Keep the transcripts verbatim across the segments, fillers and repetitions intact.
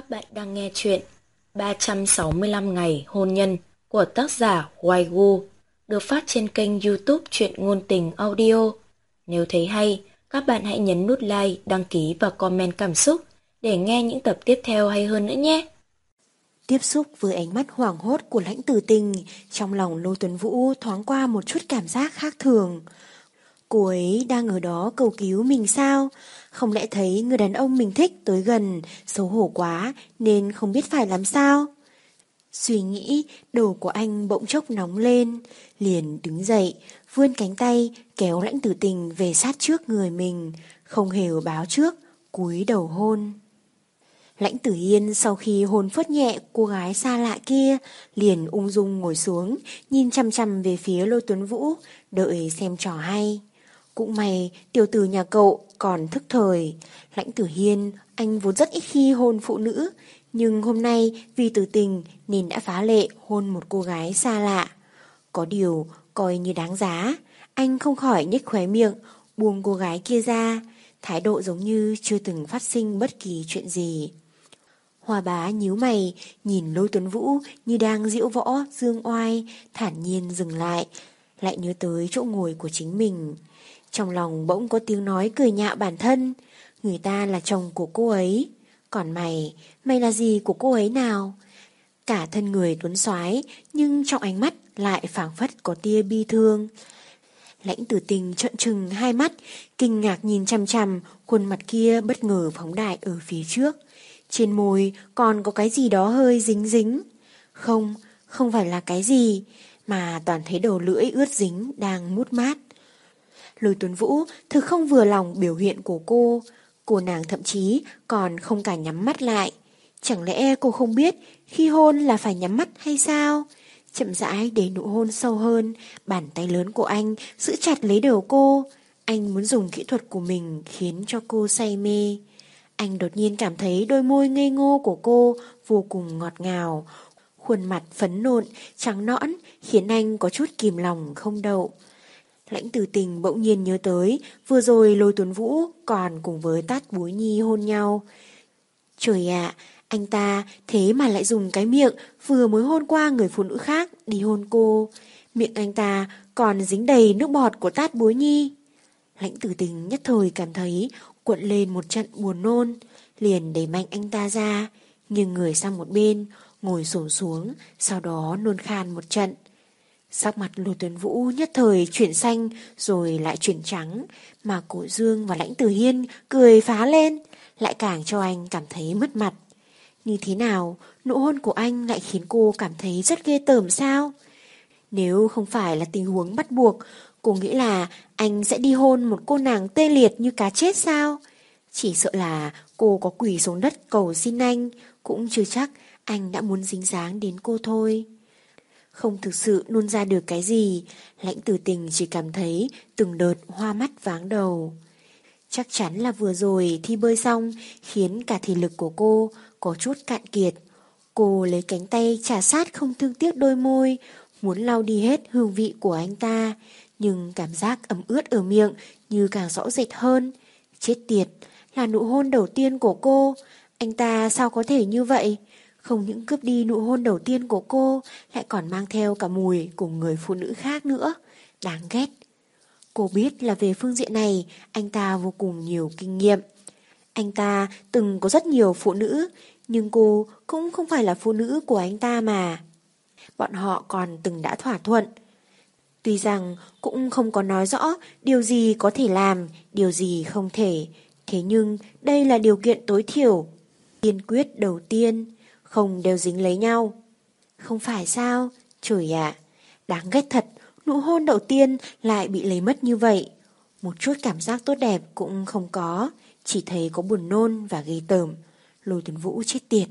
Các bạn đang nghe chuyện ba trăm sáu mươi lăm ngày hôn nhân của tác giả Hoài Gu, được phát trên kênh YouTube Truyện Ngôn Tình Audio. Nếu thấy hay, các bạn hãy nhấn nút like, đăng ký và comment cảm xúc để nghe những tập tiếp theo hay hơn nữa nhé. Tiếp xúc với ánh mắt hoảng hốt của Lãnh Tử Tình, trong lòng Lô Tuấn Vũ thoáng qua một chút cảm giác khác thường. Cô ấy đang ở đó cầu cứu mình sao? Không lẽ thấy người đàn ông mình thích tới gần, xấu hổ quá nên không biết phải làm sao? Suy nghĩ, đầu của anh bỗng chốc nóng lên, liền đứng dậy, vươn cánh tay kéo Lãnh Tử Tình về sát trước người mình, không hề báo trước, cúi đầu hôn. Lãnh Tử Yên sau khi hôn phớt nhẹ cô gái xa lạ kia, liền ung dung ngồi xuống, nhìn chăm chăm về phía Lô Tuấn Vũ, đợi xem trò hay. Cũng may tiểu tử nhà cậu còn thức thời. Lãnh Tử Hiên, anh vốn rất ít khi hôn phụ nữ, nhưng hôm nay vì Tử Tình nên đã phá lệ hôn một cô gái xa lạ. Có điều coi như đáng giá, anh không khỏi nhếch khóe miệng, buông cô gái kia ra, thái độ giống như chưa từng phát sinh bất kỳ chuyện gì. Hoa Bá nhíu mày, nhìn Lô Tuấn Vũ như đang diễu võ, dương oai, thản nhiên dừng lại, lại nhớ tới chỗ ngồi của chính mình. Trong lòng bỗng có tiếng nói cười nhạo bản thân, người ta là chồng của cô ấy, còn mày, mày là gì của cô ấy nào? Cả thân người tuấn soái, nhưng trong ánh mắt lại phảng phất có tia bi thương. Lãnh Tử Tình trợn trừng hai mắt, kinh ngạc nhìn chằm chằm, khuôn mặt kia bất ngờ phóng đại ở phía trước. Trên môi còn có cái gì đó hơi dính dính. Không, không phải là cái gì, mà toàn thấy đầu lưỡi ướt dính đang mút mát. Lôi Tuấn Vũ thực không vừa lòng biểu hiện của cô. Cô nàng thậm chí còn không cả nhắm mắt lại. Chẳng lẽ cô không biết khi hôn là phải nhắm mắt hay sao? Chậm rãi để nụ hôn sâu hơn, bàn tay lớn của anh giữ chặt lấy đầu cô. Anh muốn dùng kỹ thuật của mình khiến cho cô say mê. Anh đột nhiên cảm thấy đôi môi ngây ngô của cô vô cùng ngọt ngào. Khuôn mặt phấn nộn, trắng nõn khiến anh có chút kìm lòng không đậu. Lãnh Tử Tình bỗng nhiên nhớ tới vừa rồi Lôi Tuấn Vũ còn cùng với Tát Bối Nhi hôn nhau. Trời ạ, anh ta thế mà lại dùng cái miệng vừa mới hôn qua người phụ nữ khác đi hôn cô. Miệng anh ta còn dính đầy nước bọt của Tát Bối Nhi. Lãnh Tử Tình nhất thời cảm thấy cuộn lên một trận buồn nôn, liền đẩy mạnh anh ta ra, nghiêng người sang một bên, ngồi xổm xuống, sau đó nôn khan một trận. Sắc mặt Lô Tuấn Vũ nhất thời chuyển xanh rồi lại chuyển trắng, mà Cổ Dương và Lãnh Tử Hiên cười phá lên, lại càng cho anh cảm thấy mất mặt. Như thế nào, nụ hôn của anh lại khiến cô cảm thấy rất ghê tởm sao? Nếu không phải là tình huống bắt buộc, cô nghĩ là anh sẽ đi hôn một cô nàng tê liệt như cá chết sao? Chỉ sợ là cô có quỳ xuống đất cầu xin anh, cũng chưa chắc anh đã muốn dính dáng đến cô thôi. Không thực sự nôn ra được cái gì, Lãnh Tử Tình chỉ cảm thấy từng đợt hoa mắt váng đầu. Chắc chắn là vừa rồi thi bơi xong khiến cả thể lực của cô có chút cạn kiệt. Cô lấy cánh tay chà sát không thương tiếc đôi môi, muốn lau đi hết hương vị của anh ta, nhưng cảm giác ẩm ướt ở miệng như càng rõ rệt hơn. Chết tiệt, là nụ hôn đầu tiên của cô, anh ta sao có thể như vậy? Không những cướp đi nụ hôn đầu tiên của cô, lại còn mang theo cả mùi của người phụ nữ khác nữa. Đáng ghét. Cô biết là về phương diện này, anh ta vô cùng nhiều kinh nghiệm. Anh ta từng có rất nhiều phụ nữ, nhưng cô cũng không phải là phụ nữ của anh ta mà. Bọn họ còn từng đã thỏa thuận. Tuy rằng cũng không có nói rõ điều gì có thể làm, điều gì không thể. Thế nhưng đây là điều kiện tối thiểu, tiên quyết đầu tiên, không đều dính lấy nhau. Không phải sao? Trời ạ, đáng ghét thật, nụ hôn đầu tiên lại bị lấy mất như vậy. Một chút cảm giác tốt đẹp cũng không có, chỉ thấy có buồn nôn và ghê tởm. Lôi Tuấn Vũ chết tiệt.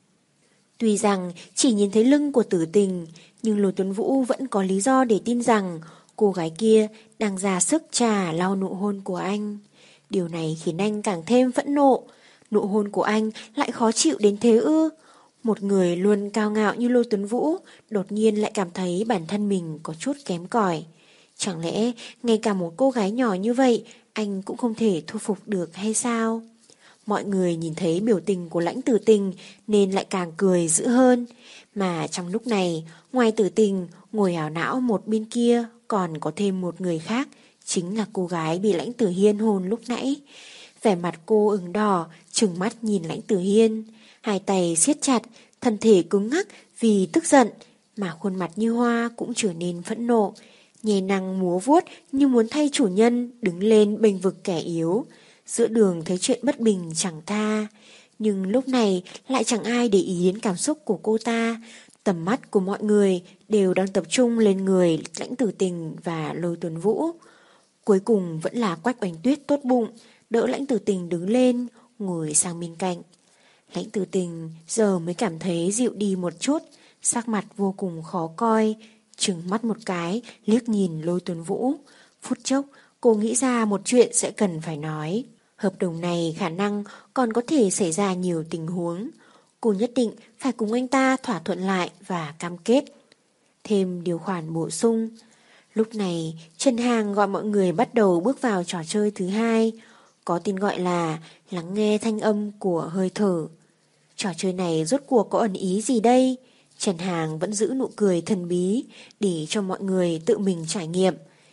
Tuy rằng chỉ nhìn thấy lưng của Tử Tình, nhưng Lôi Tuấn Vũ vẫn có lý do để tin rằng cô gái kia đang ra sức trả lau nụ hôn của anh. Điều này khiến anh càng thêm phẫn nộ. Nụ hôn của anh lại khó chịu đến thế ư? Một người luôn cao ngạo như Lôi Tuấn Vũ đột nhiên lại cảm thấy bản thân mình có chút kém cỏi. Chẳng lẽ ngay cả một cô gái nhỏ như vậy anh cũng không thể thu phục được hay sao? Mọi người nhìn thấy biểu tình của Lãnh Tử Tình nên lại càng cười dữ hơn. Mà trong lúc này, ngoài Tử Tình, ngồi ảo não một bên kia còn có thêm một người khác, chính là cô gái bị Lãnh Tử Hiên hôn lúc nãy. Vẻ mặt cô ửng đỏ, trừng mắt nhìn Lãnh Tử Hiên, hai tay siết chặt, thân thể cứng ngắc vì tức giận, mà khuôn mặt như hoa cũng trở nên phẫn nộ, nhè năng múa vuốt như muốn thay chủ nhân đứng lên bênh vực kẻ yếu. Giữa đường thấy chuyện bất bình chẳng tha, nhưng lúc này lại chẳng ai để ý đến cảm xúc của cô ta. Tầm mắt của mọi người đều đang tập trung lên người Lãnh Tử Tình và Lôi Tuấn Vũ. Cuối cùng vẫn là Quách Oanh Tuyết tốt bụng, đỡ Lãnh Tử Tình đứng lên, ngồi sang bên cạnh. Lãnh Tử Tình giờ mới cảm thấy dịu đi một chút, sắc mặt vô cùng khó coi, trừng mắt một cái, liếc nhìn Lôi Tuấn Vũ. Phút chốc, cô nghĩ ra một chuyện sẽ cần phải nói. Hợp đồng này khả năng còn có thể xảy ra nhiều tình huống. Cô nhất định phải cùng anh ta thỏa thuận lại và cam kết. Thêm điều khoản bổ sung. Lúc này, Trần Hàng gọi mọi người bắt đầu bước vào trò chơi thứ hai, có tên gọi là lắng nghe thanh âm của hơi thở. Trò chơi này rốt cuộc có ẩn ý gì đây? Trần Hàng vẫn giữ nụ cười thần bí để cho mọi người tự mình trải nghiệm.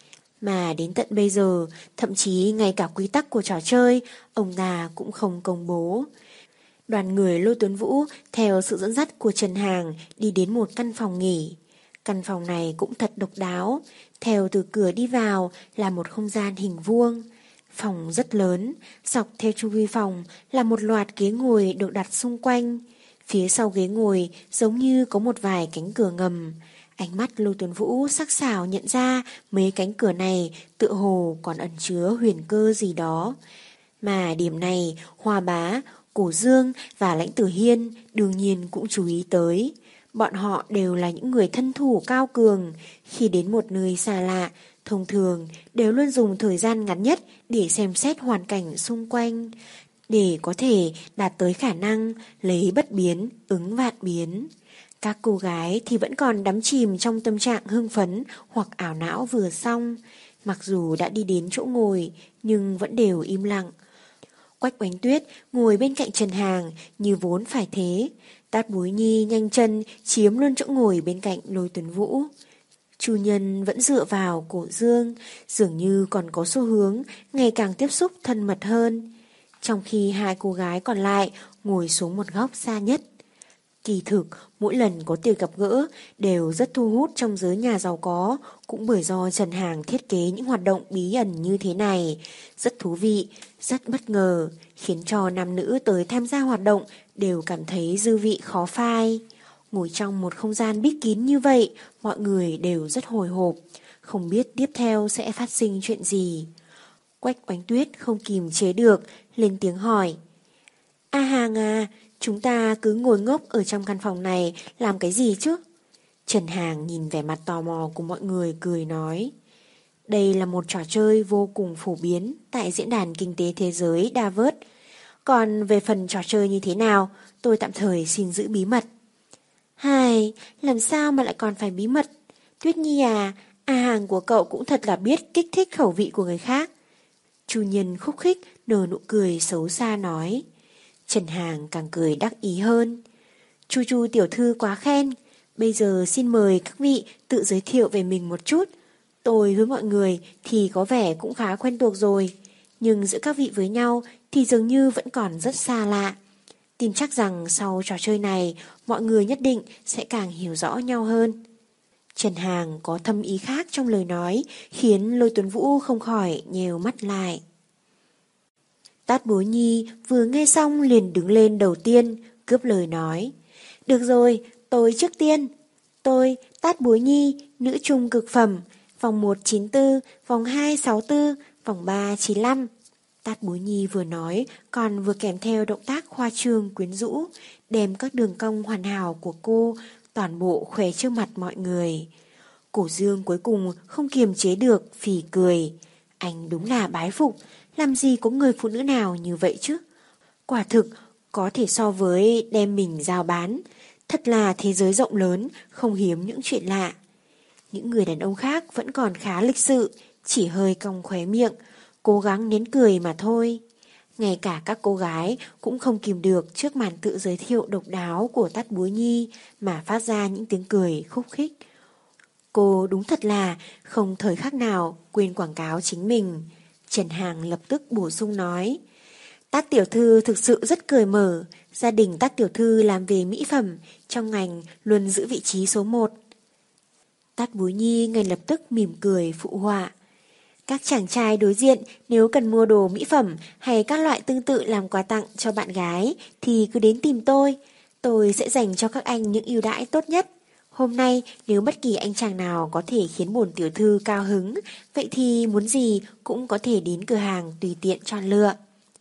Mà đến tận bây giờ, thậm chí ngay cả quy tắc của trò chơi, ông ta cũng không công bố. Đoàn người Lôi Tuấn Vũ theo sự dẫn dắt của Trần Hàng đi đến một căn phòng nghỉ. Căn phòng này cũng thật độc đáo. Theo từ cửa đi vào là một không gian hình vuông. Phòng rất lớn, dọc theo chu vi phòng là một loạt ghế ngồi được đặt xung quanh. Phía sau ghế ngồi giống như có một vài cánh cửa ngầm. Ánh mắt Lôi Tuấn Vũ sắc sảo nhận ra mấy cánh cửa này tựa hồ còn ẩn chứa huyền cơ gì đó. Mà điểm này Hoa Bá, Cổ Dương và Lãnh Tử Hiên đương nhiên cũng chú ý tới. Bọn họ đều là những người thân thủ cao cường. Khi đến một nơi xa lạ, thông thường đều luôn dùng thời gian ngắn nhất để xem xét hoàn cảnh xung quanh, để có thể đạt tới khả năng lấy bất biến, ứng vạn biến. Các cô gái thì vẫn còn đắm chìm trong tâm trạng hưng phấn hoặc ảo não vừa xong. Mặc dù đã đi đến chỗ ngồi, nhưng vẫn đều im lặng. Quách Oanh Tuyết ngồi bên cạnh Trần Hàng như vốn phải thế. Tát Bối Nhi nhanh chân chiếm luôn chỗ ngồi bên cạnh Lôi Tuấn Vũ. Chu Nhân vẫn dựa vào Cổ Dương, dường như còn có xu hướng ngày càng tiếp xúc thân mật hơn. Trong khi hai cô gái còn lại ngồi xuống một góc xa nhất. Kỳ thực, mỗi lần có tiệc gặp gỡ đều rất thu hút trong giới nhà giàu có, cũng bởi do Trần Hàng thiết kế những hoạt động bí ẩn như thế này. Rất thú vị, rất bất ngờ, khiến cho nam nữ tới tham gia hoạt động đều cảm thấy dư vị khó phai. Ngồi trong một không gian bít kín như vậy, mọi người đều rất hồi hộp, không biết tiếp theo sẽ phát sinh chuyện gì. Quách Oanh Tuyết không kìm chế được, lên tiếng hỏi. A Hàng à, chúng ta cứ ngồi ngốc ở trong căn phòng này làm cái gì chứ? Trần Hàng nhìn vẻ mặt tò mò của mọi người cười nói. Đây là một trò chơi vô cùng phổ biến tại diễn đàn kinh tế thế giới Davos. Còn về phần trò chơi như thế nào, tôi tạm thời xin giữ bí mật. Hai, làm sao mà lại còn phải bí mật? Tuyết Nhi à, A Hàng của cậu cũng thật là biết kích thích khẩu vị của người khác. Chu Nhân khúc khích nở nụ cười xấu xa nói. Trần Hàng càng cười đắc ý hơn. Chu Chu tiểu thư quá khen. Bây giờ xin mời các vị tự giới thiệu về mình một chút. Tôi với mọi người thì có vẻ cũng khá quen thuộc rồi, nhưng giữa các vị với nhau thì dường như vẫn còn rất xa lạ. Tin chắc rằng sau trò chơi này mọi người nhất định sẽ càng hiểu rõ nhau hơn. Trần Hàng có thâm ý khác trong lời nói khiến Lôi Tuấn Vũ không khỏi nhèo mắt lại. Tát Bối Nhi vừa nghe xong liền đứng lên đầu tiên, cướp lời nói. Được rồi, tôi trước tiên. Tôi, Tát Bối Nhi, nữ trung cực phẩm, vòng một chín tư, vòng hai sáu tư, vòng ba chín lăm. Tát Bối Nhi vừa nói, còn vừa kèm theo động tác khoa trương quyến rũ, đem các đường cong hoàn hảo của cô toàn bộ khoe trước mặt mọi người. Cổ Dương cuối cùng không kiềm chế được, phì cười. Anh đúng là bái phục, làm gì có người phụ nữ nào như vậy chứ? Quả thực, có thể so với đem mình giao bán. Thật là thế giới rộng lớn, không hiếm những chuyện lạ. Những người đàn ông khác vẫn còn khá lịch sự, chỉ hơi cong khóe miệng, cố gắng nén cười mà thôi. Ngay cả các cô gái cũng không kìm được trước màn tự giới thiệu độc đáo của Tát Búa Nhi mà phát ra những tiếng cười khúc khích. Cô đúng thật là không thời khắc nào quên quảng cáo chính mình. Trần Hàng lập tức bổ sung nói, Tát tiểu thư thực sự rất cởi mở, gia đình Tát tiểu thư làm về mỹ phẩm, trong ngành luôn giữ vị trí số một. Tát Búa Nhi ngay lập tức mỉm cười phụ họa. Các chàng trai đối diện nếu cần mua đồ mỹ phẩm hay các loại tương tự làm quà tặng cho bạn gái thì cứ đến tìm tôi. Tôi sẽ dành cho các anh những ưu đãi tốt nhất. Hôm nay nếu bất kỳ anh chàng nào có thể khiến bổn tiểu thư cao hứng, vậy thì muốn gì cũng có thể đến cửa hàng tùy tiện chọn lựa.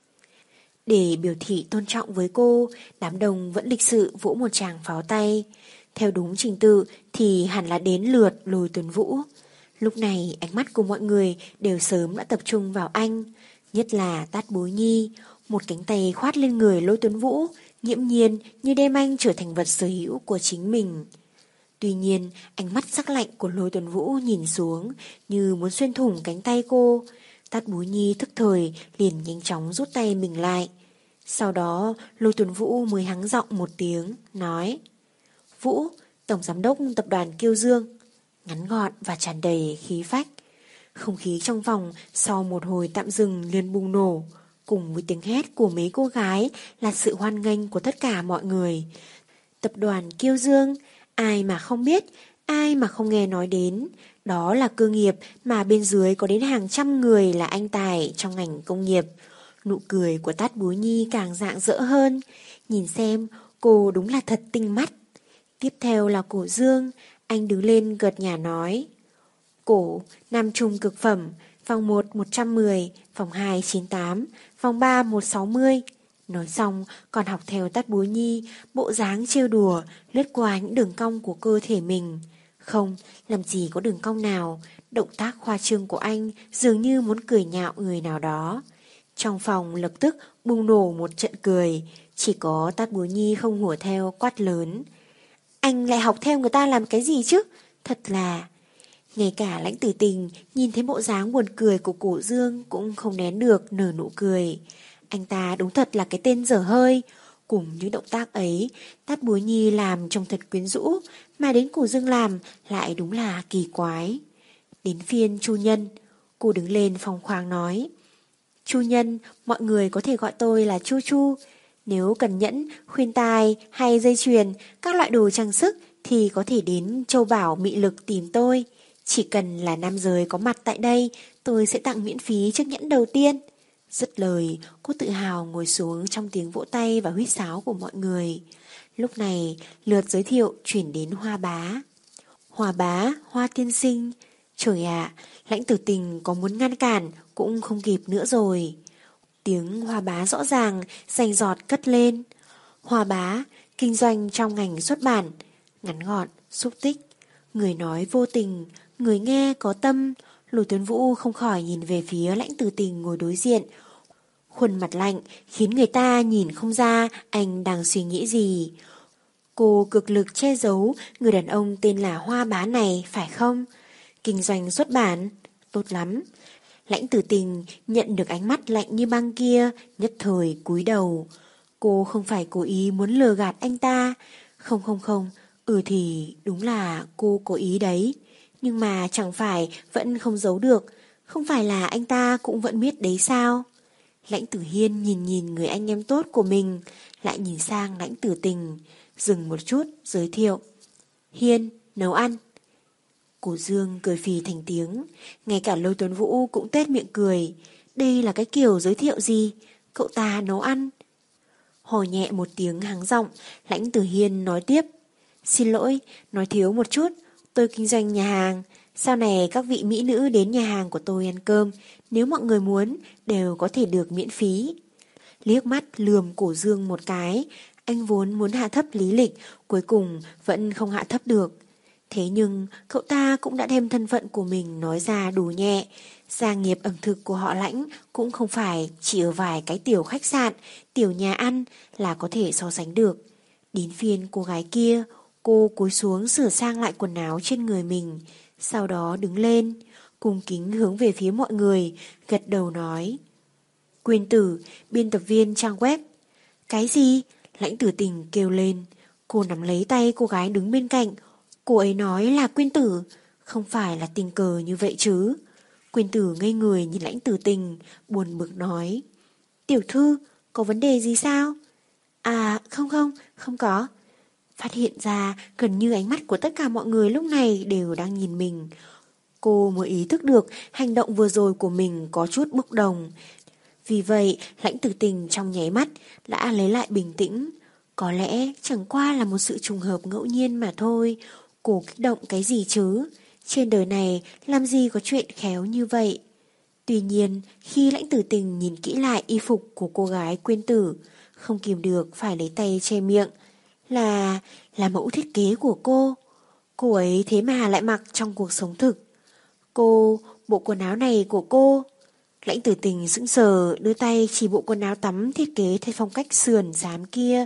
Để biểu thị tôn trọng với cô, đám đông vẫn lịch sự vỗ một tràng pháo tay. Theo đúng trình tự thì hẳn là đến lượt Lôi Tuấn Vũ. Lúc này ánh mắt của mọi người đều sớm đã tập trung vào anh, nhất là Tát Búa Nhi, một cánh tay khoát lên người Lôi Tuấn Vũ, nghiễm nhiên như đem anh trở thành vật sở hữu của chính mình. Tuy nhiên, ánh mắt sắc lạnh của Lôi Tuấn Vũ nhìn xuống như muốn xuyên thủng cánh tay cô. Tát Búa Nhi thức thời liền nhanh chóng rút tay mình lại. Sau đó, Lôi Tuấn Vũ mới hắng giọng một tiếng, nói: Vũ, Tổng Giám đốc Tập đoàn Kiêu Dương. Ngắn gọn và tràn đầy khí phách. Không khí trong phòng sau một hồi tạm dừng liền bùng nổ. Cùng với tiếng hét của mấy cô gái là sự hoan nghênh của tất cả mọi người. Tập đoàn Kiêu Dương, ai mà không biết, ai mà không nghe nói đến. Đó là cơ nghiệp mà bên dưới có đến hàng trăm người là anh tài trong ngành công nghiệp. Nụ cười của Tát Búa Nhi càng rạng rỡ hơn. Nhìn xem, cô đúng là thật tinh mắt. Tiếp theo là Cổ Dương. Anh đứng lên gật nhả nói: Cổ, Nam Trung cực phẩm, phòng một một trăm mười, phòng hai chín tám, phòng ba một sáu mươi. Nói xong còn học theo Tát Búa Nhi, bộ dáng trêu đùa, lướt qua những đường cong của cơ thể mình. Không, làm gì có đường cong nào, động tác khoa trương của anh dường như muốn cười nhạo người nào đó. Trong phòng lập tức bùng nổ một trận cười, chỉ có Tát Búa Nhi không hùa theo quát lớn: Anh lại học theo người ta làm cái gì chứ? Thật là... Ngay cả Lãnh Tử Tình nhìn thấy bộ dáng buồn cười của Cổ Dương cũng không nén được nở nụ cười. Anh ta đúng thật là cái tên dở hơi. Cùng những động tác ấy, Tát Búa Nhi làm trông thật quyến rũ, mà đến Cổ Dương làm lại đúng là kỳ quái. Đến phiên Chu Nhân, cô đứng lên phóng khoáng nói: Chu Nhân, mọi người có thể gọi tôi là Chu Chu. Nếu cần nhẫn, khuyên tai hay dây chuyền, các loại đồ trang sức thì có thể đến Châu Bảo Mị Lực tìm tôi. Chỉ cần là nam giới có mặt tại đây, tôi sẽ tặng miễn phí chiếc nhẫn đầu tiên. Dứt lời, cô tự hào ngồi xuống trong tiếng vỗ tay và huýt sáo của mọi người. Lúc này, lượt giới thiệu chuyển đến Hoa Bá. Hoa Bá, Hoa tiên sinh. Trời ạ, Lãnh Tử Tình có muốn ngăn cản cũng không kịp nữa rồi. Tiếng Hoa Bá rõ ràng, rành giọt cất lên. Hoa Bá, kinh doanh trong ngành xuất bản, ngắn gọn, xúc tích. Người nói vô tình, người nghe có tâm. Lôi Tuấn Vũ không khỏi nhìn về phía Lãnh Tử Tình ngồi đối diện. Khuôn mặt lạnh khiến người ta nhìn không ra anh đang suy nghĩ gì. Cô cực lực che giấu người đàn ông tên là Hoa Bá này, phải không? Kinh doanh xuất bản, tốt lắm. Lãnh Tử Tình nhận được ánh mắt lạnh như băng kia, nhất thời cúi đầu. Cô không phải cố ý muốn lừa gạt anh ta. Không không không, ừ thì đúng là cô cố ý đấy. Nhưng mà chẳng phải vẫn không giấu được. Không phải là anh ta cũng vẫn biết đấy sao? Lãnh Tử Hiên nhìn nhìn người anh em tốt của mình, lại nhìn sang Lãnh Tử Tình, dừng một chút giới thiệu: Hiên, nấu ăn. Cổ Dương cười phì thành tiếng, ngay cả Lôi Tuấn Vũ cũng tét miệng cười. Đây là cái kiểu giới thiệu gì? Cậu ta nấu ăn? Hồi nhẹ một tiếng hắng giọng, Lãnh Tử Hiên nói tiếp: Xin lỗi, nói thiếu một chút, tôi kinh doanh nhà hàng. Sau này các vị mỹ nữ đến nhà hàng của tôi ăn cơm, nếu mọi người muốn, đều có thể được miễn phí. Liếc mắt lườm Cổ Dương một cái, anh vốn muốn hạ thấp lý lịch, cuối cùng vẫn không hạ thấp được. Thế nhưng cậu ta cũng đã đem thân phận của mình nói ra đủ nhẹ. Gia nghiệp ẩm thực của họ Lãnh cũng không phải chỉ ở vài cái tiểu khách sạn, tiểu nhà ăn là có thể so sánh được. Đến phiên cô gái kia, cô cúi xuống sửa sang lại quần áo trên người mình, sau đó đứng lên, cung kính hướng về phía mọi người, gật đầu nói: Quyên Tử, biên tập viên trang web. Cái gì? Lãnh Tử Tình kêu lên. Cô nắm lấy tay cô gái đứng bên cạnh. Cô ấy nói là Quyên Tử, không phải là tình cờ như vậy chứ. Quyên Tử ngây người nhìn Lãnh Tử Tình, buồn bực nói. Tiểu thư, có vấn đề gì sao? À không không, không có. Phát hiện ra gần như ánh mắt của tất cả mọi người lúc này đều đang nhìn mình. Cô mới ý thức được hành động vừa rồi của mình có chút bốc đồng. Vì vậy, Lãnh Tử Tình trong nháy mắt đã lấy lại bình tĩnh. Có lẽ chẳng qua là một sự trùng hợp ngẫu nhiên mà thôi. Cô kích động cái gì chứ? Trên đời này làm gì có chuyện khéo như vậy? Tuy nhiên, khi Lãnh Tử Tình nhìn kỹ lại y phục của cô gái Quyên Tử, không kìm được phải lấy tay che miệng. Là... là mẫu thiết kế của cô. Cô ấy thế mà lại mặc trong cuộc sống thực. Cô, bộ quần áo này của cô. Lãnh Tử Tình sững sờ đưa tay chỉ bộ quần áo tắm thiết kế theo phong cách sườn xám kia.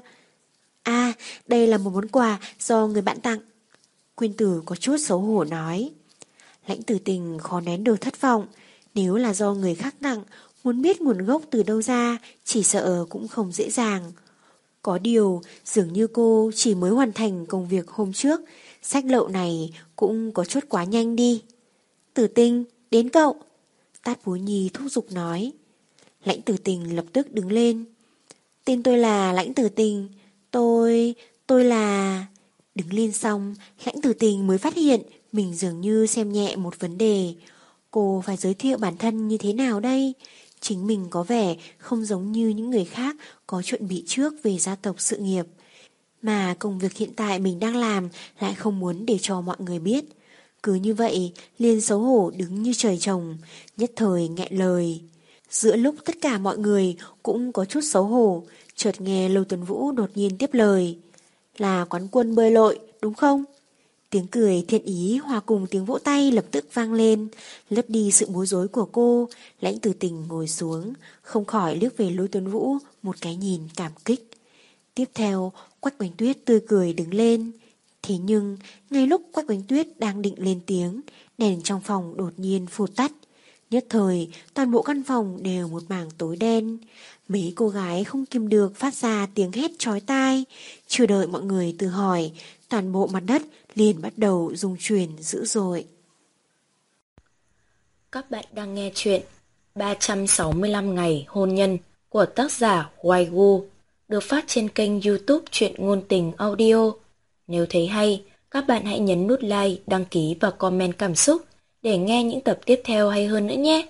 À, đây là một món quà do người bạn tặng. Quyên Tử có chút xấu hổ nói. Lãnh Tử Tình khó nén được thất vọng. Nếu là do người khác tặng, muốn biết nguồn gốc từ đâu ra, chỉ sợ cũng không dễ dàng. Có điều, dường như cô chỉ mới hoàn thành công việc hôm trước, sách lậu này cũng có chút quá nhanh đi. Tử Tình, đến cậu. Tát Bố Nhi thúc giục nói. Lãnh Tử Tình lập tức đứng lên. Tên tôi là Lãnh Tử Tình. Tôi... tôi là... Đứng lên xong, Lãnh Tử Tình mới phát hiện mình dường như xem nhẹ một vấn đề. Cô phải giới thiệu bản thân như thế nào đây? Chính mình có vẻ không giống như những người khác có chuẩn bị trước về gia tộc sự nghiệp. Mà công việc hiện tại mình đang làm lại không muốn để cho mọi người biết. Cứ như vậy, liền xấu hổ đứng như trời trồng, nhất thời nghẹn lời. Giữa lúc tất cả mọi người cũng có chút xấu hổ, chợt nghe Lâu Tuấn Vũ đột nhiên tiếp lời. Là quán quân bơi lội, đúng không? Tiếng cười thiện ý hòa cùng tiếng vỗ tay lập tức vang lên, lấp đi sự bối rối của cô. Lãnh Tử Tình ngồi xuống, không khỏi liếc về Lôi Tuấn Vũ một cái nhìn cảm kích. Tiếp theo, Quách Oánh Tuyết tươi cười đứng lên. Thế nhưng, ngay lúc Quách Oánh Tuyết đang định lên tiếng, đèn trong phòng đột nhiên phụt tắt. Nhất thời, toàn bộ căn phòng đều một mảng tối đen. Mấy cô gái không kìm được phát ra tiếng hét chói tai. Chưa đợi mọi người tự hỏi, toàn bộ mặt đất liền bắt đầu rung chuyển dữ dội. Các bạn đang nghe chuyện ba trăm sáu mươi lăm ngày hôn nhân của tác giả Hoài Gu, được phát trên kênh YouTube Truyện Ngôn Tình Audio. Nếu thấy hay, các bạn hãy nhấn nút like, đăng ký và comment cảm xúc để nghe những tập tiếp theo hay hơn nữa nhé.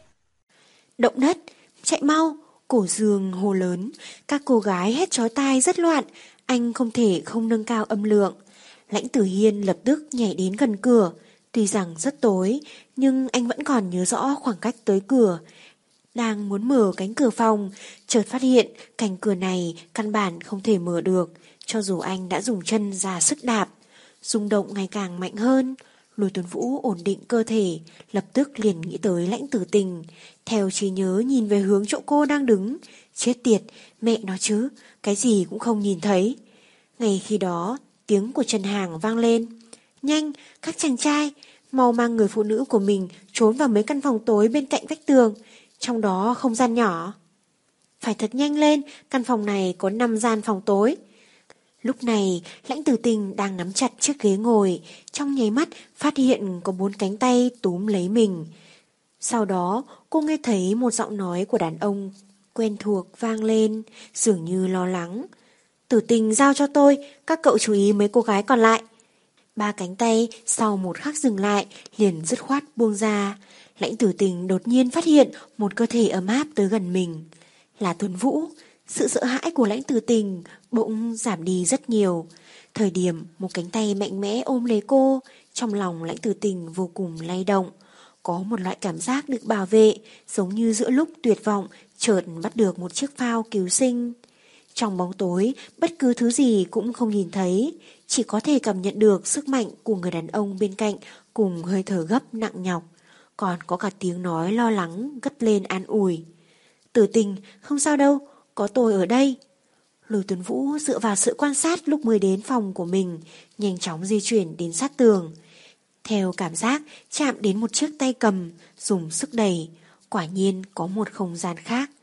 Động đất, chạy mau, cổ giường hồ lớn, các cô gái hét chói tai rất loạn, anh không thể không nâng cao âm lượng. Lãnh Tử Hiên lập tức nhảy đến gần cửa, tuy rằng rất tối, nhưng anh vẫn còn nhớ rõ khoảng cách tới cửa. Đang muốn mở cánh cửa phòng, chợt phát hiện cánh cửa này căn bản không thể mở được, cho dù anh đã dùng chân ra sức đạp. Rung động ngày càng mạnh hơn. Lôi Tuấn Vũ ổn định cơ thể, lập tức liền nghĩ tới Lãnh Tử Tình. Theo trí nhớ nhìn về hướng chỗ cô đang đứng. Chết tiệt, mẹ nó chứ, cái gì cũng không nhìn thấy. Ngay khi đó, tiếng của Trần Hàng vang lên. Nhanh, các chàng trai, mau mang người phụ nữ của mình trốn vào mấy căn phòng tối bên cạnh vách tường, trong đó không gian nhỏ. Phải thật nhanh lên, căn phòng này có năm gian phòng tối. Lúc này, Lãnh Tử Tình đang nắm chặt chiếc ghế ngồi, trong nháy mắt phát hiện có bốn cánh tay túm lấy mình. Sau đó, cô nghe thấy một giọng nói của đàn ông quen thuộc vang lên, dường như lo lắng. Tử Tình giao cho tôi, các cậu chú ý mấy cô gái còn lại. Ba cánh tay sau một khắc dừng lại, liền dứt khoát buông ra. Lãnh Tử Tình đột nhiên phát hiện một cơ thể ấm áp tới gần mình. Là Tuấn Vũ. Sự sợ hãi của Lãnh Tử Tình bỗng giảm đi rất nhiều. Thời điểm một cánh tay mạnh mẽ ôm lấy cô, trong lòng Lãnh Tử Tình vô cùng lay động. Có một loại cảm giác được bảo vệ, giống như giữa lúc tuyệt vọng chợt bắt được một chiếc phao cứu sinh. Trong bóng tối, bất cứ thứ gì cũng không nhìn thấy, chỉ có thể cảm nhận được sức mạnh của người đàn ông bên cạnh cùng hơi thở gấp nặng nhọc. Còn có cả tiếng nói lo lắng gắt lên an ủi. Tử Tình, không sao đâu, có tôi ở đây. Lôi Tuấn Vũ dựa vào sự quan sát lúc mới đến phòng của mình, nhanh chóng di chuyển đến sát tường. Theo cảm giác chạm đến một chiếc tay cầm, dùng sức đẩy, quả nhiên có một không gian khác.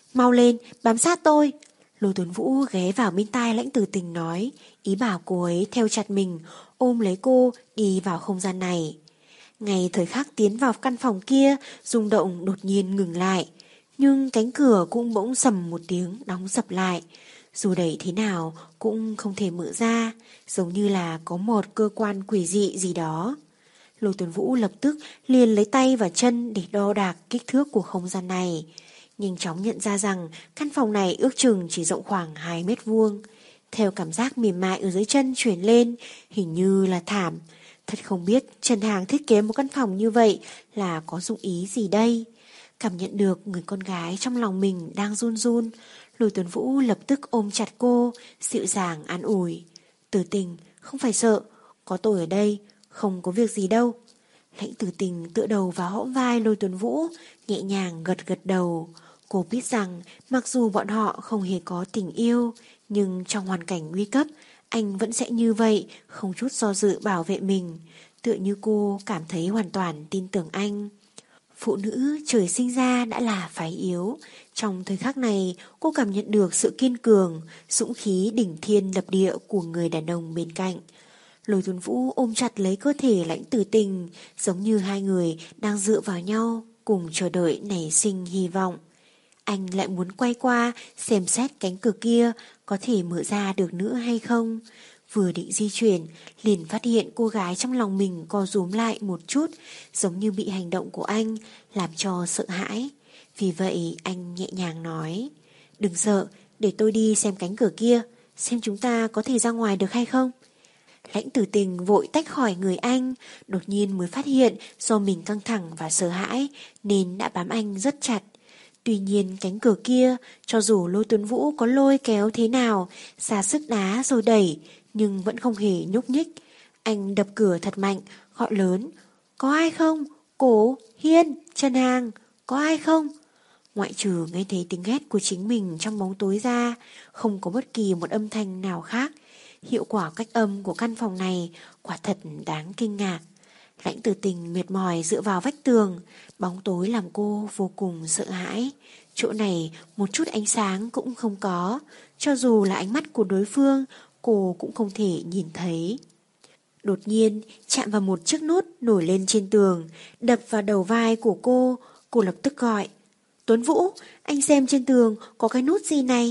Mau lên, bám sát tôi. Lôi Tuấn Vũ ghé vào bên tai Lãnh Tử Tình nói, ý bảo cô ấy theo chặt mình, ôm lấy cô đi vào không gian này. Ngay thời khắc tiến vào căn phòng kia, rung động đột nhiên ngừng lại. Nhưng cánh cửa cũng bỗng sầm một tiếng đóng sập lại. Dù đẩy thế nào cũng không thể mở ra, giống như là có một cơ quan quỷ dị gì đó. Lôi Tuấn Vũ lập tức liền lấy tay và chân để đo đạc kích thước của không gian này. Nhanh chóng nhận ra rằng căn phòng này ước chừng chỉ rộng khoảng hai mét vuông. Theo cảm giác mềm mại ở dưới chân chuyển lên, hình như là thảm. Thật không biết Trần Hàng thiết kế một căn phòng như vậy là có dụng ý gì đây. Cảm nhận được người con gái trong lòng mình đang run run, Lôi Tuấn Vũ lập tức ôm chặt cô, dịu dàng an ủi. Tử Tình, không phải sợ, có tôi ở đây, không có việc gì đâu. Lãnh Tử Tình tựa đầu vào hõm vai Lôi Tuấn Vũ, nhẹ nhàng gật gật đầu. Cô biết rằng mặc dù bọn họ không hề có tình yêu, nhưng trong hoàn cảnh nguy cấp, anh vẫn sẽ như vậy, không chút do dự bảo vệ mình. Tựa như cô cảm thấy hoàn toàn tin tưởng anh. Phụ nữ trời sinh ra đã là phái yếu. Trong thời khắc này, cô cảm nhận được sự kiên cường, dũng khí đỉnh thiên lập địa của người đàn ông bên cạnh. Lôi Tuấn Vũ ôm chặt lấy cơ thể Lãnh Tử Tình, giống như hai người đang dựa vào nhau, cùng chờ đợi nảy sinh hy vọng. Anh lại muốn quay qua xem xét cánh cửa kia có thể mở ra được nữa hay không. Vừa định di chuyển, liền phát hiện cô gái trong lòng mình co rúm lại một chút, giống như bị hành động của anh làm cho sợ hãi. Vì vậy anh nhẹ nhàng nói, đừng sợ, để tôi đi xem cánh cửa kia, xem chúng ta có thể ra ngoài được hay không. Lãnh Tử Tình vội tách khỏi người anh, đột nhiên mới phát hiện do mình căng thẳng và sợ hãi nên đã bám anh rất chặt. Tuy nhiên cánh cửa kia, cho dù Lôi Tuấn Vũ có lôi kéo thế nào, ra sức đá rồi đẩy, nhưng vẫn không hề nhúc nhích. Anh đập cửa thật mạnh, gọi lớn, có ai không? Cổ, Hiên, Trần Hàng, có ai không? Ngoại trừ nghe thấy tiếng hét của chính mình trong bóng tối ra, không có bất kỳ một âm thanh nào khác. Hiệu quả cách âm của căn phòng này quả thật đáng kinh ngạc. Lãnh Tử Tình mệt mỏi dựa vào vách tường, bóng tối làm cô vô cùng sợ hãi. Chỗ này một chút ánh sáng cũng không có, cho dù là ánh mắt của đối phương, cô cũng không thể nhìn thấy. Đột nhiên chạm vào một chiếc nút nổi lên trên tường, đập vào đầu vai của cô, cô lập tức gọi, Tuấn Vũ, anh xem trên tường có cái nút gì này?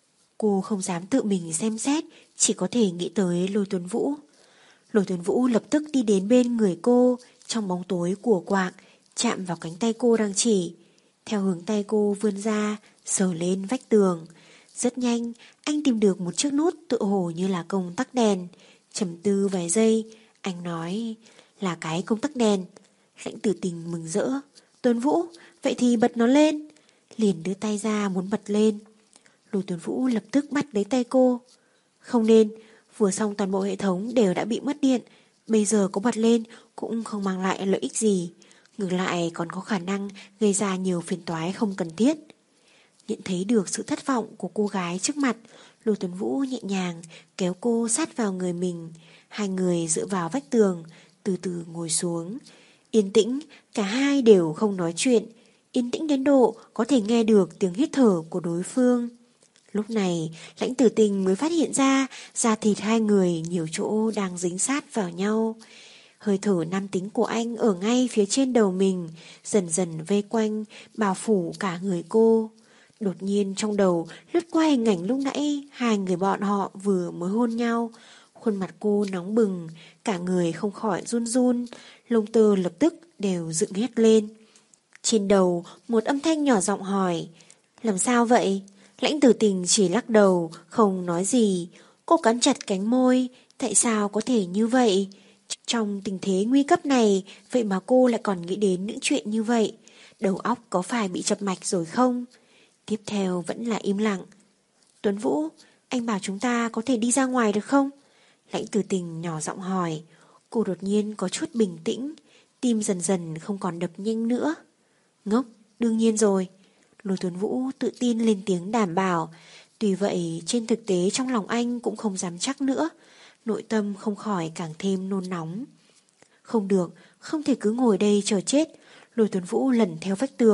Cô không dám tự mình xem xét, chỉ có thể nghĩ tới Lôi Tuấn Vũ. Lôi Tuấn Vũ lập tức đi đến bên người cô, trong bóng tối của quạng, chạm vào cánh tay cô đang chỉ. Theo hướng tay cô vươn ra, sờ lên vách tường. Rất nhanh, anh tìm được một chiếc nút tự hồ như là công tắc đèn. Trầm tư vài giây, anh nói, là cái công tắc đèn. Lãnh Tử Tình mừng rỡ, Tuấn Vũ, vậy thì bật nó lên. Liền đưa tay ra muốn bật lên. Lôi Tuấn Vũ lập tức bắt lấy tay cô. Không nên, vừa xong toàn bộ hệ thống đều đã bị mất điện, bây giờ có bật lên cũng không mang lại lợi ích gì, ngược lại còn có khả năng gây ra nhiều phiền toái không cần thiết. Nhận thấy được sự thất vọng của cô gái trước mặt, Lôi Tuấn Vũ nhẹ nhàng kéo cô sát vào người mình. Hai người dựa vào vách tường, từ từ ngồi xuống. Yên tĩnh, cả hai đều không nói chuyện, yên tĩnh đến độ có thể nghe được tiếng hít thở của đối phương. Lúc này, Lãnh Tử Tình mới phát hiện ra da thịt hai người nhiều chỗ đang dính sát vào nhau. Hơi thở nam tính của anh ở ngay phía trên đầu mình, dần dần vây quanh, bao phủ cả người cô. Đột nhiên trong đầu lướt qua hình ảnh lúc nãy hai người bọn họ vừa mới hôn nhau. Khuôn mặt cô nóng bừng, cả người không khỏi run run, lông tơ lập tức đều dựng hết lên. Trên đầu một âm thanh nhỏ giọng hỏi, làm sao vậy? Lãnh Tử Tình chỉ lắc đầu, không nói gì. Cô cắn chặt cánh môi, tại sao có thể như vậy? Trong tình thế nguy cấp này, vậy mà cô lại còn nghĩ đến những chuyện như vậy. Đầu óc có phải bị chập mạch rồi không? Tiếp theo vẫn là im lặng. Tuấn Vũ, anh bảo chúng ta có thể đi ra ngoài được không? Lãnh Tử Tình nhỏ giọng hỏi. Cô đột nhiên có chút bình tĩnh, tim dần dần không còn đập nhanh nữa. Ngốc, đương nhiên rồi. Lôi Tuấn Vũ tự tin lên tiếng đảm bảo. Tuy vậy trên thực tế trong lòng anh cũng không dám chắc nữa. Nội tâm không khỏi càng thêm nôn nóng. Không được, không thể cứ ngồi đây chờ chết. Lôi Tuấn Vũ lần theo vách tường,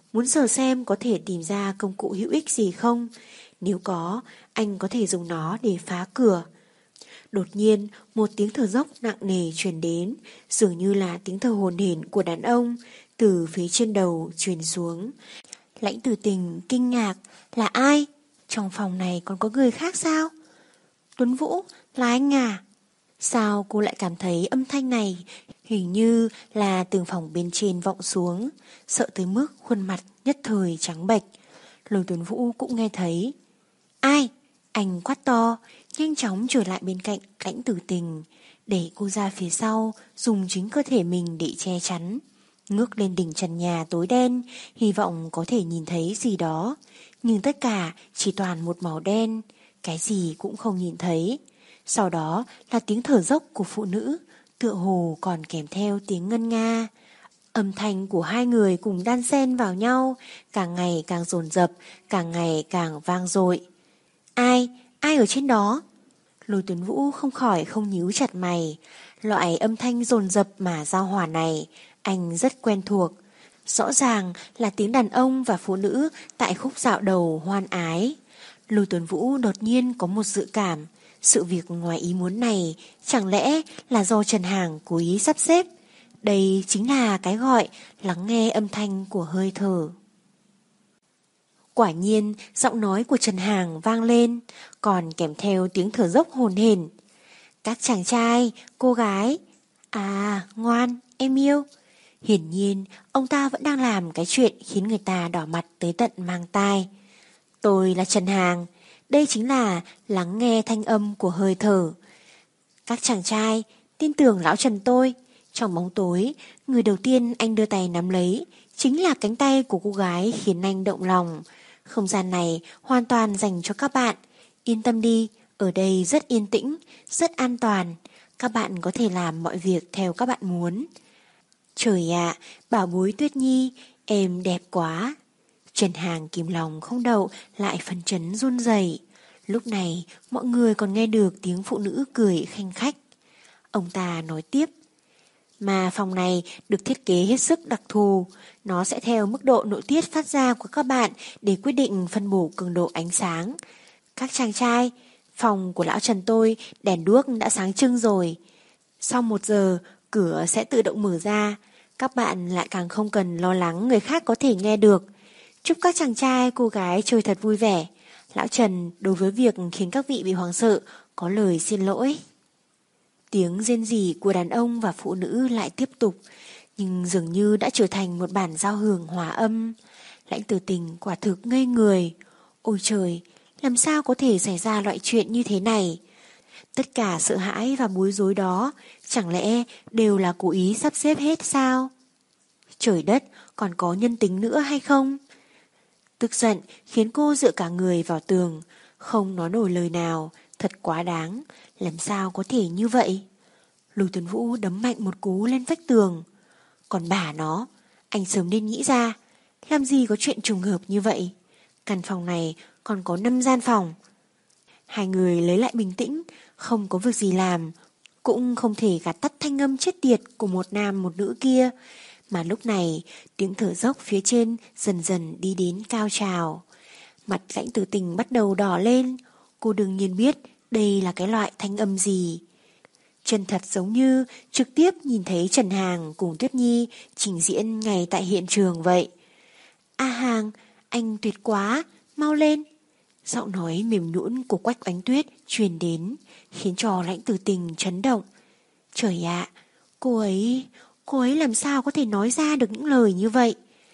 muốn sờ xem có thể tìm ra công cụ hữu ích gì không. Nếu có, anh có thể dùng nó để phá cửa. Đột nhiên, một tiếng thở dốc nặng nề truyền đến, dường như là tiếng thở hổn hển của đàn ông từ phía trên đầu truyền xuống. Lãnh Tử Tình kinh ngạc, là ai? Trong phòng này còn có người khác sao? Tuấn Vũ, là anh à? Sao cô lại cảm thấy âm thanh này hình như là từ phòng bên trên vọng xuống, sợ tới mức khuôn mặt nhất thời trắng bệch. Lôi Tuấn Vũ cũng nghe thấy. Ai? Anh quát to, nhanh chóng trở lại bên cạnh Lãnh Tử Tình, đẩy cô ra phía sau, dùng chính cơ thể mình để che chắn. Ngước lên đỉnh trần nhà tối đen, hy vọng có thể nhìn thấy gì đó, nhưng tất cả chỉ toàn một màu đen, cái gì cũng không nhìn thấy. Sau đó là tiếng thở dốc của phụ nữ, tựa hồ còn kèm theo tiếng ngân nga. Âm thanh của hai người cùng đan xen vào nhau, càng ngày càng dồn dập, càng ngày càng vang dội. Ai? Ai ở trên đó? Lôi Tuấn Vũ không khỏi không nhíu chặt mày. Loại âm thanh dồn dập mà giao hòa này anh rất quen thuộc. Rõ ràng là tiếng đàn ông và phụ nữ tại khúc dạo đầu hoan ái. Lôi Tuấn Vũ đột nhiên có một dự cảm, sự việc ngoài ý muốn này chẳng lẽ là do Trần Hàng cố ý sắp xếp. Đây chính là cái gọi lắng nghe âm thanh của hơi thở. Quả nhiên, giọng nói của Trần Hàng vang lên, còn kèm theo tiếng thở dốc hồn hển. Các chàng trai, cô gái. À, ngoan, em yêu. Hiển nhiên, ông ta vẫn đang làm cái chuyện khiến người ta đỏ mặt tới tận mang tai. Tôi là Trần Hàng, đây chính là lắng nghe thanh âm của hơi thở. Các chàng trai, tin tưởng lão Trần tôi. Trong bóng tối, người đầu tiên anh đưa tay nắm lấy chính là cánh tay của cô gái khiến anh động lòng. Không gian này hoàn toàn dành cho các bạn. Yên tâm đi, ở đây rất yên tĩnh, rất an toàn. Các bạn có thể làm mọi việc theo các bạn muốn. Trời ạ, bảo bối Tuyết Nhi, em đẹp quá. Trần Hàng kìm lòng không đậu lại phấn chấn run rẩy. Lúc này mọi người còn nghe được tiếng phụ nữ cười khanh khách. Ông ta nói tiếp. Mà phòng này được thiết kế hết sức đặc thù, nó sẽ theo mức độ nội tiết phát ra của các bạn để quyết định phân bổ cường độ ánh sáng. Các chàng trai, phòng của lão Trần tôi đèn đuốc đã sáng trưng rồi. Sau một giờ, cửa sẽ tự động mở ra, các bạn lại càng không cần lo lắng người khác có thể nghe được. Chúc các chàng trai, cô gái chơi thật vui vẻ. Lão Trần đối với việc khiến các vị bị hoảng sợ có lời xin lỗi. Tiếng rên rỉ của đàn ông và phụ nữ lại tiếp tục, nhưng dường như đã trở thành một bản giao hưởng hòa âm. Lãnh Tử Tình quả thực ngây người. Ôi trời, làm sao có thể xảy ra loại chuyện như thế này? Tất cả sợ hãi và bối rối đó chẳng lẽ đều là cố ý sắp xếp hết sao? Trời đất, còn có nhân tính nữa hay không? Tức giận khiến cô dựa cả người vào tường, không nói nổi lời nào, thật quá đáng, làm sao có thể như vậy? Lôi Tuấn Vũ đấm mạnh một cú lên vách tường. Còn bà nó, anh sớm nên nghĩ ra, làm gì có chuyện trùng hợp như vậy? Căn phòng này còn có năm gian phòng. Hai người lấy lại bình tĩnh, không có việc gì làm, cũng không thể gạt tắt thanh âm chết tiệt của một nam một nữ kia. Mà lúc này, tiếng thở dốc phía trên dần dần đi đến cao trào. Mặt Lãnh Tử Tình bắt đầu đỏ lên. Cô đương nhiên biết đây là cái loại thanh âm gì. Chân thật giống như trực tiếp nhìn thấy Trần Hàng cùng Tuyết Nhi trình diễn ngay tại hiện trường vậy. A Hàng, anh tuyệt quá, mau lên. Giọng nói mềm nhũn của Quách Oánh Tuyết truyền đến, khiến cho Lãnh Tử Tình chấn động. Trời ạ, cô ấy, cô ấy làm sao có thể nói ra được những lời như vậy?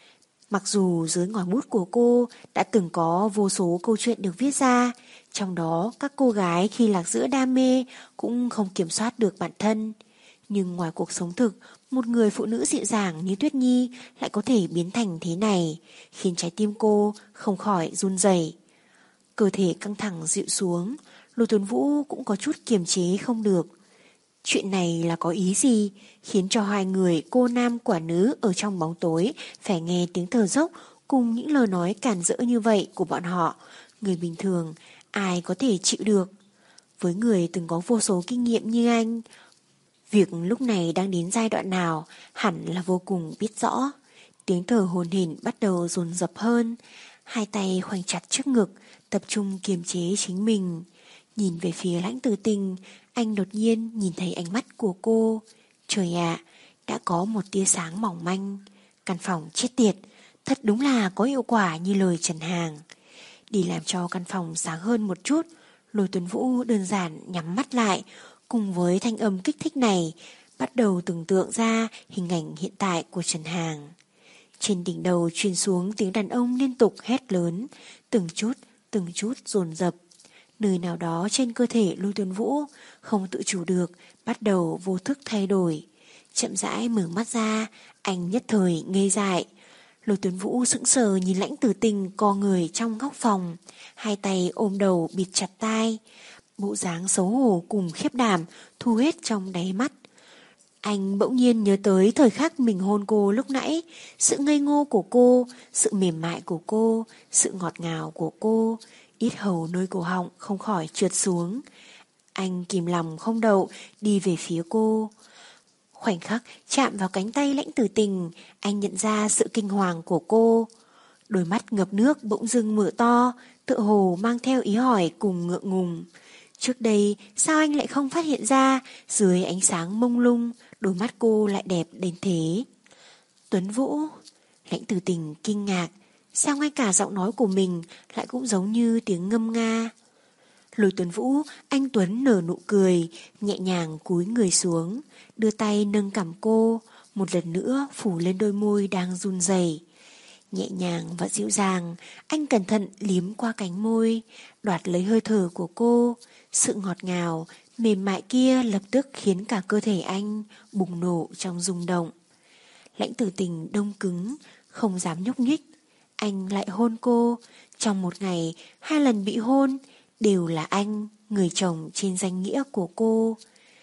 Mặc dù dưới ngòi bút của cô đã từng có vô số câu chuyện được viết ra, trong đó các cô gái khi lạc giữa đam mê cũng không kiểm soát được bản thân. Nhưng ngoài cuộc sống thực, một người phụ nữ dịu dàng như Tuyết Nhi lại có thể biến thành thế này, khiến trái tim cô không khỏi run rẩy. Cơ thể căng thẳng dịu xuống, Lôi Tuấn Vũ cũng có chút kiềm chế không được. Chuyện này là có ý gì khiến cho hai người cô nam quả nữ ở trong bóng tối phải nghe tiếng thở dốc cùng những lời nói cản rỡ như vậy của bọn họ? Người bình thường ai có thể chịu được? Với người từng có vô số kinh nghiệm như anh, việc lúc này đang đến giai đoạn nào hẳn là vô cùng biết rõ. Tiếng thở hổn hển bắt đầu dồn dập hơn. Hai tay khoanh chặt trước ngực, tập trung kiềm chế chính mình. Nhìn về phía Lãnh Tử Tình, anh đột nhiên nhìn thấy ánh mắt của cô. Trời ạ, đã có một tia sáng mỏng manh. Căn phòng chết tiệt, thật đúng là có hiệu quả như lời Trần Hàng. Để làm cho căn phòng sáng hơn một chút, Lôi Tuấn Vũ đơn giản nhắm mắt lại, cùng với thanh âm kích thích này, bắt đầu tưởng tượng ra hình ảnh hiện tại của Trần Hàng. Trên đỉnh đầu truyền xuống tiếng đàn ông liên tục hét lớn, từng chút, từng chút dồn dập. Nơi nào đó trên cơ thể Lôi Tuấn Vũ không tự chủ được, bắt đầu vô thức thay đổi. Chậm rãi mở mắt ra, anh nhất thời ngây dại. Lôi Tuấn Vũ sững sờ nhìn Lãnh Tử Tình co người trong góc phòng, hai tay ôm đầu bịt chặt tai. Bộ dáng xấu hổ cùng khiếp đảm thu hết trong đáy mắt. Anh bỗng nhiên nhớ tới thời khắc mình hôn cô lúc nãy, sự ngây ngô của cô, sự mềm mại của cô, sự ngọt ngào của cô, yết hầu nơi cổ họng không khỏi trượt xuống. Anh kìm lòng không đậu đi về phía cô. Khoảnh khắc chạm vào cánh tay Lãnh Tử Tình, anh nhận ra sự kinh hoàng của cô. Đôi mắt ngập nước bỗng dưng mở to, tựa hồ mang theo ý hỏi cùng ngượng ngùng. Trước đây sao anh lại không phát hiện ra, dưới ánh sáng mông lung, đôi mắt cô lại đẹp đến thế. Tuấn Vũ. Lãnh Tử Tình kinh ngạc, sao ngay cả giọng nói của mình lại cũng giống như tiếng ngâm nga. Lôi Tuấn Vũ, anh Tuấn nở nụ cười, nhẹ nhàng cúi người xuống, đưa tay nâng cằm cô, một lần nữa phủ lên đôi môi đang run rẩy. Nhẹ nhàng và dịu dàng, anh cẩn thận liếm qua cánh môi, đoạt lấy hơi thở của cô. Sự ngọt ngào, mềm mại kia lập tức khiến cả cơ thể anh bùng nổ trong rung động. Lãnh Tử Tình đông cứng, không dám nhúc nhích. Anh lại hôn cô. Trong một ngày, hai lần bị hôn, đều là anh, người chồng trên danh nghĩa của cô.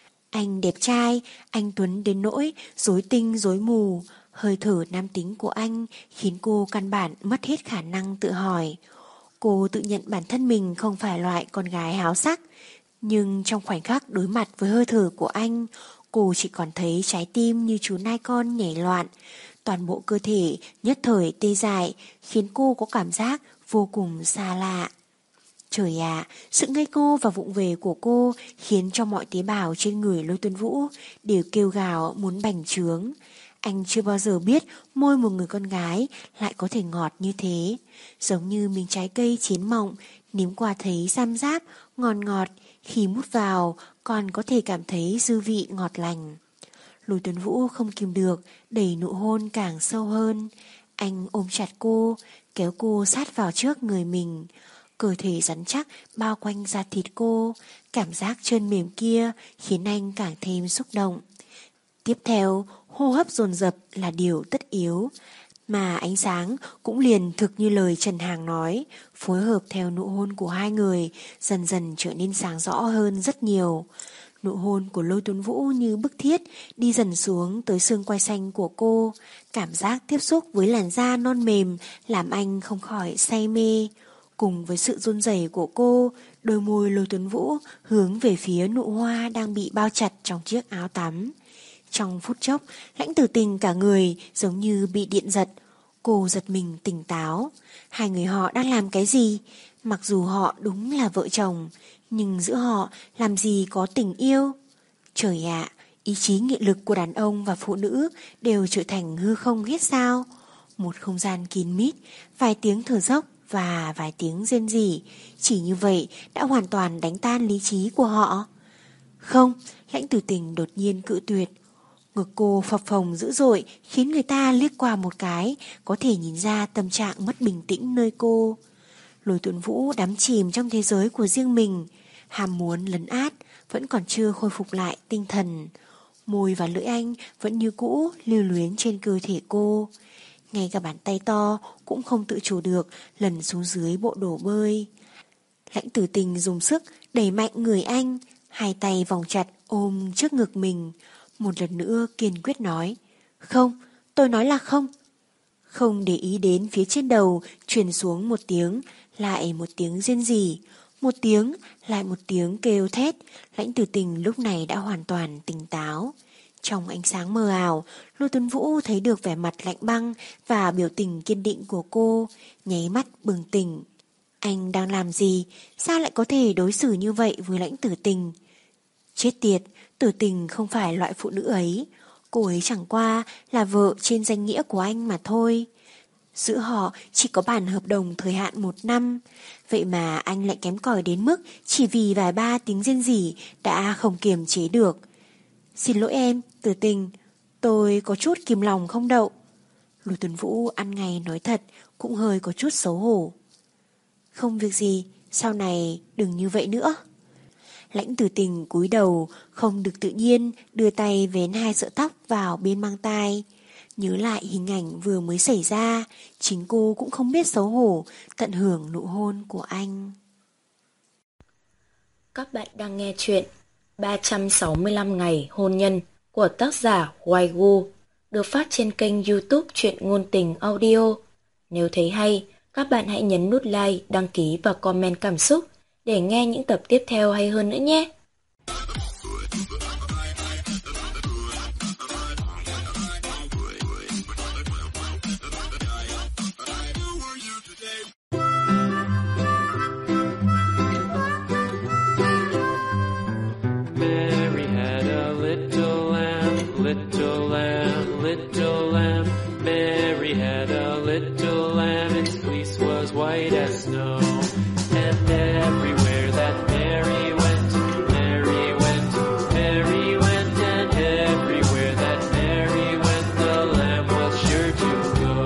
Anh đẹp trai, anh Tuấn đến nỗi rối tinh rối mù. Hơi thở nam tính của anh khiến cô căn bản mất hết khả năng tự hỏi. Cô tự nhận bản thân mình không phải loại con gái háo sắc. Nhưng trong khoảnh khắc đối mặt với hơi thở của anh, cô chỉ còn thấy trái tim như chú nai con nhảy loạn. Toàn bộ cơ thể nhất thời tê dại, khiến cô có cảm giác vô cùng xa lạ. Trời ạ, sự ngây ngô và vụng về của cô khiến cho mọi tế bào trên người Lôi Tuấn Vũ đều kêu gào muốn bành trướng. Anh chưa bao giờ biết môi một người con gái lại có thể ngọt như thế. Giống như miếng trái cây chín mọng, nếm qua thấy giam giáp, ngon ngọt, khi mút vào còn có thể cảm thấy dư vị ngọt lành. Lôi Tuấn Vũ không kìm được, đẩy nụ hôn càng sâu hơn. Anh ôm chặt cô, kéo cô sát vào trước người mình. Cơ thể rắn chắc bao quanh da thịt cô, cảm giác trơn mềm kia khiến anh càng thêm xúc động. Tiếp theo, hô hấp dồn dập là điều tất yếu, mà ánh sáng cũng liền thực như lời Trần Hàng nói, phối hợp theo nụ hôn của hai người dần dần trở nên sáng rõ hơn rất nhiều. Nụ hôn của Lôi Tuấn Vũ như bức thiết đi dần xuống tới xương quai xanh của cô, cảm giác tiếp xúc với làn da non mềm làm anh không khỏi say mê. Cùng với sự run rẩy của cô, đôi môi Lôi Tuấn Vũ hướng về phía nụ hoa đang bị bao chặt trong chiếc áo tắm. Trong phút chốc, Lãnh Tử Tình cả người giống như bị điện giật. Cô giật mình tỉnh táo. Hai người họ đang làm cái gì? Mặc dù họ đúng là vợ chồng, nhưng giữa họ làm gì có tình yêu? Trời ạ, ý chí nghị lực của đàn ông và phụ nữ đều trở thành hư không hết sao? Một không gian kín mít, vài tiếng thở dốc và vài tiếng rên rỉ, chỉ như vậy đã hoàn toàn đánh tan lý trí của họ. Không, Lãnh Tử Tình đột nhiên cự tuyệt. Ngực cô phập phồng dữ dội khiến người ta liếc qua một cái có thể nhìn ra tâm trạng mất bình tĩnh nơi cô. Lôi Tuấn Vũ đắm chìm trong thế giới của riêng mình, ham muốn lấn át vẫn còn chưa khôi phục lại tinh thần. Môi và lưỡi anh vẫn như cũ lưu luyến trên cơ thể cô. Ngay cả bàn tay to cũng không tự chủ được lần xuống dưới bộ đồ bơi. Lãnh Tử Tình dùng sức đẩy mạnh người anh, hai tay vòng chặt ôm trước ngực mình. Một lần nữa kiên quyết nói, không, tôi nói là không. Không để ý đến phía trên đầu truyền xuống một tiếng, lại một tiếng rên rỉ, một tiếng, lại một tiếng kêu thét. Lãnh Tử Tình lúc này đã hoàn toàn tỉnh táo. Trong ánh sáng mờ ảo, Lô Tuấn Vũ thấy được vẻ mặt lạnh băng và biểu tình kiên định của cô, nháy mắt bừng tỉnh. Anh đang làm gì? Sao lại có thể đối xử như vậy với Lãnh Tử Tình? Chết tiệt, Tử Tình không phải loại phụ nữ ấy. Cô ấy chẳng qua là vợ trên danh nghĩa của anh mà thôi. Giữa họ chỉ có bản hợp đồng thời hạn một năm. Vậy mà anh lại kém cỏi đến mức chỉ vì vài ba tiếng rên rỉ đã không kiềm chế được. Xin lỗi em, Tử Tình, tôi có chút kìm lòng không đậu. Lô Tuấn Vũ ăn ngay nói thật, cũng hơi có chút xấu hổ. Không việc gì, sau này đừng như vậy nữa. Lãnh Tử Tình cúi đầu, không được tự nhiên đưa tay vén hai sợi tóc vào bên mang tai. Nhớ lại hình ảnh vừa mới xảy ra, chính cô cũng không biết xấu hổ, tận hưởng nụ hôn của anh. Các bạn đang nghe chuyện ba trăm sáu mươi lăm ngày hôn nhân của tác giả Hoài Gu, được phát trên kênh YouTube Truyện Ngôn Tình Audio. Nếu thấy hay, các bạn hãy nhấn nút like, đăng ký và comment cảm xúc để nghe những tập tiếp theo hay hơn nữa nhé. Mary had a little lamb, little lamb, little lamb. Mary had a little lamb, its fleece was white as snow. And everywhere that Mary went, Mary went, Mary went, and everywhere that Mary went, the lamb was sure to go.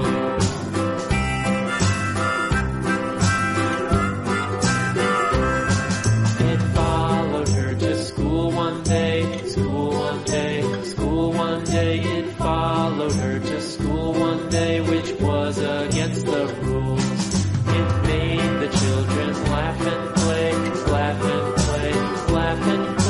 It followed her to school one day, school one day, school one day. It followed her to school one day, which was against the rules. It made the children laugh and play, laugh and play, laugh and play.